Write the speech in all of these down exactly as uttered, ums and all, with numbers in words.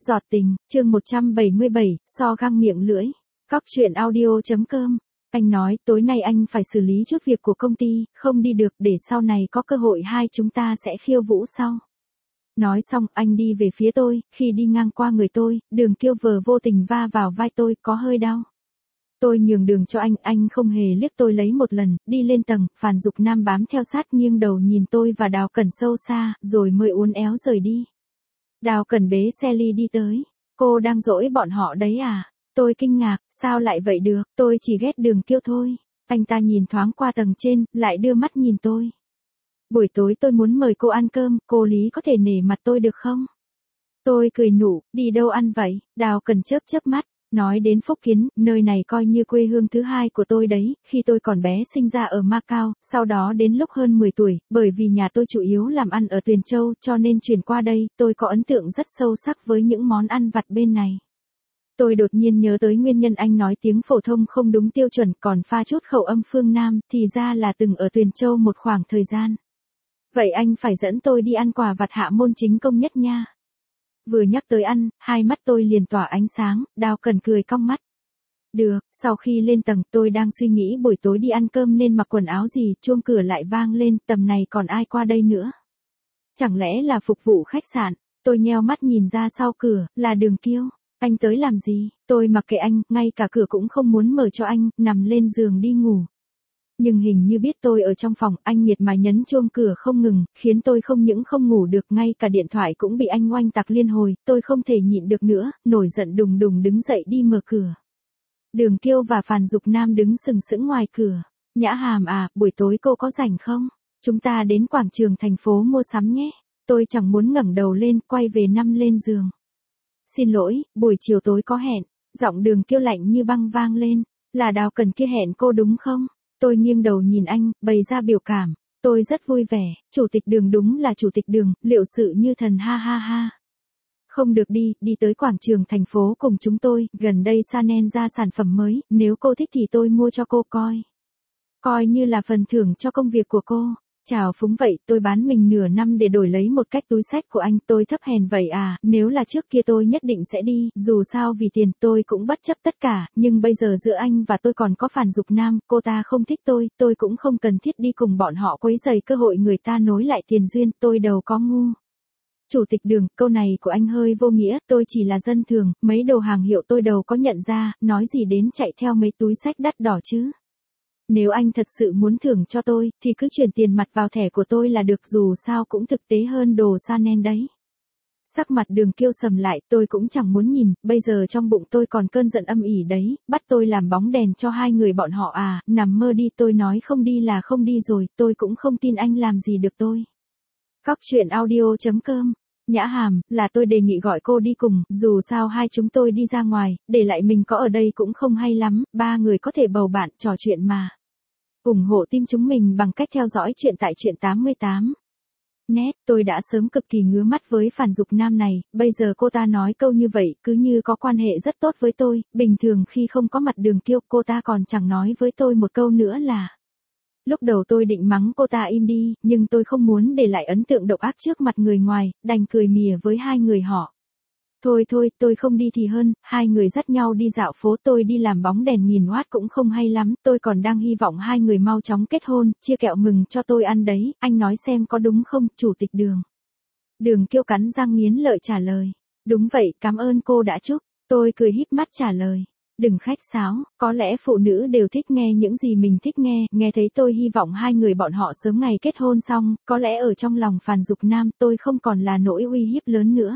Giọt tình, chương một trăm bảy mươi bảy, so găng miệng lưỡi. Cóc truyện audio chấm com. Anh nói, tối nay anh phải xử lý chút việc của công ty, không đi được, để sau này có cơ hội hai chúng ta sẽ khiêu vũ sau. Nói xong, anh đi về phía tôi, khi đi ngang qua người tôi, Đường Kiêu vờ vô tình va vào vai tôi, có hơi đau. Tôi nhường đường cho anh, anh không hề liếc tôi lấy một lần, đi lên tầng, Phàn Dục Nam bám theo sát nghiêng đầu nhìn tôi và Đào Cẩn sâu xa, rồi mới uốn éo rời đi. Đào Cẩn bế xe ly đi tới. Cô đang dỗi bọn họ đấy à? Tôi kinh ngạc, sao lại vậy được, tôi chỉ ghét Đường Kiêu thôi. Anh ta nhìn thoáng qua tầng trên, lại đưa mắt nhìn tôi. Buổi tối tôi muốn mời cô ăn cơm, cô Lý có thể nể mặt tôi được không? Tôi cười nụ, đi đâu ăn vậy? Đào Cẩn chớp chớp mắt. Nói đến Phúc Kiến, nơi này coi như quê hương thứ hai của tôi đấy, khi tôi còn bé sinh ra ở Macau, sau đó đến lúc hơn mười tuổi, bởi vì nhà tôi chủ yếu làm ăn ở Tuyền Châu cho nên chuyển qua đây, tôi có ấn tượng rất sâu sắc với những món ăn vặt bên này. Tôi đột nhiên nhớ tới nguyên nhân anh nói tiếng phổ thông không đúng tiêu chuẩn còn pha chút khẩu âm phương Nam, thì ra là từng ở Tuyền Châu một khoảng thời gian. Vậy anh phải dẫn tôi đi ăn quà vặt hạ môn chính công nhất nha. Vừa nhắc tới ăn, hai mắt tôi liền tỏa ánh sáng, Đào Cẩn cười cong mắt. Được, sau khi lên tầng tôi đang suy nghĩ buổi tối đi ăn cơm nên mặc quần áo gì, chuông cửa lại vang lên, tầm này còn ai qua đây nữa? Chẳng lẽ là phục vụ khách sạn? Tôi nheo mắt nhìn ra sau cửa, là Đường Kiêu. Anh tới làm gì? Tôi mặc kệ anh, ngay cả cửa cũng không muốn mở cho anh, nằm lên giường đi ngủ. Nhưng hình như biết tôi ở trong phòng, anh miệt mài nhấn chuông cửa không ngừng, khiến tôi không những không ngủ được, ngay cả điện thoại cũng bị anh oanh tạc liên hồi, tôi không thể nhịn được nữa, nổi giận đùng đùng đứng dậy đi mở cửa. Đường Kiêu và Phàn Dục Nam đứng sừng sững ngoài cửa. Nhã Hàm à, buổi tối cô có rảnh không? Chúng ta đến quảng trường thành phố mua sắm nhé. Tôi chẳng muốn ngẩng đầu lên, quay về nằm lên giường. Xin lỗi, buổi chiều tối có hẹn. Giọng Đường Kiêu lạnh như băng vang lên. Là Đào Cẩn kia hẹn cô đúng không? Tôi nghiêng đầu nhìn anh, bày ra biểu cảm. Tôi rất vui vẻ, chủ tịch Đường đúng là chủ tịch Đường, liệu sự như thần ha ha ha. Không được đi, đi tới quảng trường thành phố cùng chúng tôi, gần đây Chanel ra sản phẩm mới, nếu cô thích thì tôi mua cho cô coi. Coi như là phần thưởng cho công việc của cô. Chào phúng vậy, tôi bán mình nửa năm để đổi lấy một cách túi xách của anh, tôi thấp hèn vậy à, nếu là trước kia tôi nhất định sẽ đi, dù sao vì tiền tôi cũng bất chấp tất cả, nhưng bây giờ giữa anh và tôi còn có Phàn Dục Nam, cô ta không thích tôi, tôi cũng không cần thiết đi cùng bọn họ quấy rầy cơ hội người ta nối lại tiền duyên, tôi đầu có ngu. Chủ tịch Đường, câu này của anh hơi vô nghĩa, tôi chỉ là dân thường, mấy đồ hàng hiệu tôi đầu có nhận ra, nói gì đến chạy theo mấy túi xách đắt đỏ chứ. Nếu anh thật sự muốn thưởng cho tôi, thì cứ chuyển tiền mặt vào thẻ của tôi là được, dù sao cũng thực tế hơn đồ Chanel đấy. Sắc mặt Đường Kiêu sầm lại, tôi cũng chẳng muốn nhìn, bây giờ trong bụng tôi còn cơn giận âm ỉ đấy, bắt tôi làm bóng đèn cho hai người bọn họ à, nằm mơ đi, tôi nói không đi là không đi rồi, tôi cũng không tin anh làm gì được tôi. Cóc truyện audio chấm com. Nhã Hàm, là tôi đề nghị gọi cô đi cùng, dù sao hai chúng tôi đi ra ngoài, để lại mình có ở đây cũng không hay lắm, ba người có thể bầu bạn, trò chuyện mà. Ủng hộ team chúng mình bằng cách theo dõi chuyện tại truyện tám mươi tám. Nét, tôi đã sớm cực kỳ ngứa mắt với Phàn Dục Nam này, bây giờ cô ta nói câu như vậy, cứ như có quan hệ rất tốt với tôi, bình thường khi không có mặt Đường Kiêu, cô ta còn chẳng nói với tôi một câu nữa là. Lúc đầu tôi định mắng cô ta im đi, nhưng tôi không muốn để lại ấn tượng độc ác trước mặt người ngoài, đành cười mỉa với hai người họ. Thôi thôi, tôi không đi thì hơn, hai người dắt nhau đi dạo phố, tôi đi làm bóng đèn nghìn watt cũng không hay lắm, tôi còn đang hy vọng hai người mau chóng kết hôn, chia kẹo mừng cho tôi ăn đấy, anh nói xem có đúng không, chủ tịch Đường. Đường Kiêu cắn răng nghiến lợi trả lời. Đúng vậy, cảm ơn cô đã chúc, tôi cười híp mắt trả lời. Đừng khách sáo, có lẽ phụ nữ đều thích nghe những gì mình thích nghe, nghe thấy tôi hy vọng hai người bọn họ sớm ngày kết hôn xong, có lẽ ở trong lòng Phàn Dục Nam tôi không còn là nỗi uy hiếp lớn nữa.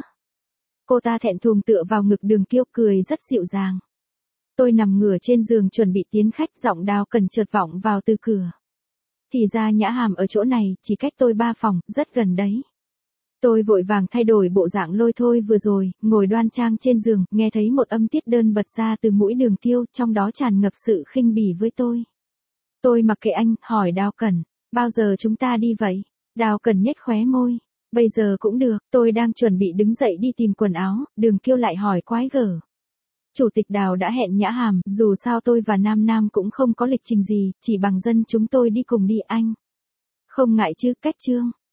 Cô ta thẹn thùng tựa vào ngực Đường Kiêu cười rất dịu dàng. Tôi nằm ngửa trên giường chuẩn bị tiến khách, giọng Đào Cẩn chợt vọng vào từ cửa. Thì ra Nhã Hàm ở chỗ này, chỉ cách tôi ba phòng, rất gần đấy. Tôi vội vàng thay đổi bộ dạng lôi thôi vừa rồi, ngồi đoan trang trên giường, nghe thấy một âm tiết đơn bật ra từ mũi Đường Kiêu, trong đó tràn ngập sự khinh bỉ với tôi. Tôi mặc kệ anh, hỏi Đào Cẩn, bao giờ chúng ta đi vậy? Đào Cẩn nhếch khóe môi. Bây giờ cũng được, tôi đang chuẩn bị đứng dậy đi tìm quần áo, Đường Kiêu lại hỏi quái gở. Chủ tịch Đào đã hẹn Nhã Hàm, dù sao tôi và Nam Nam cũng không có lịch trình gì, chỉ bằng dân chúng tôi đi cùng đi anh. Không ngại chứ, cách chương.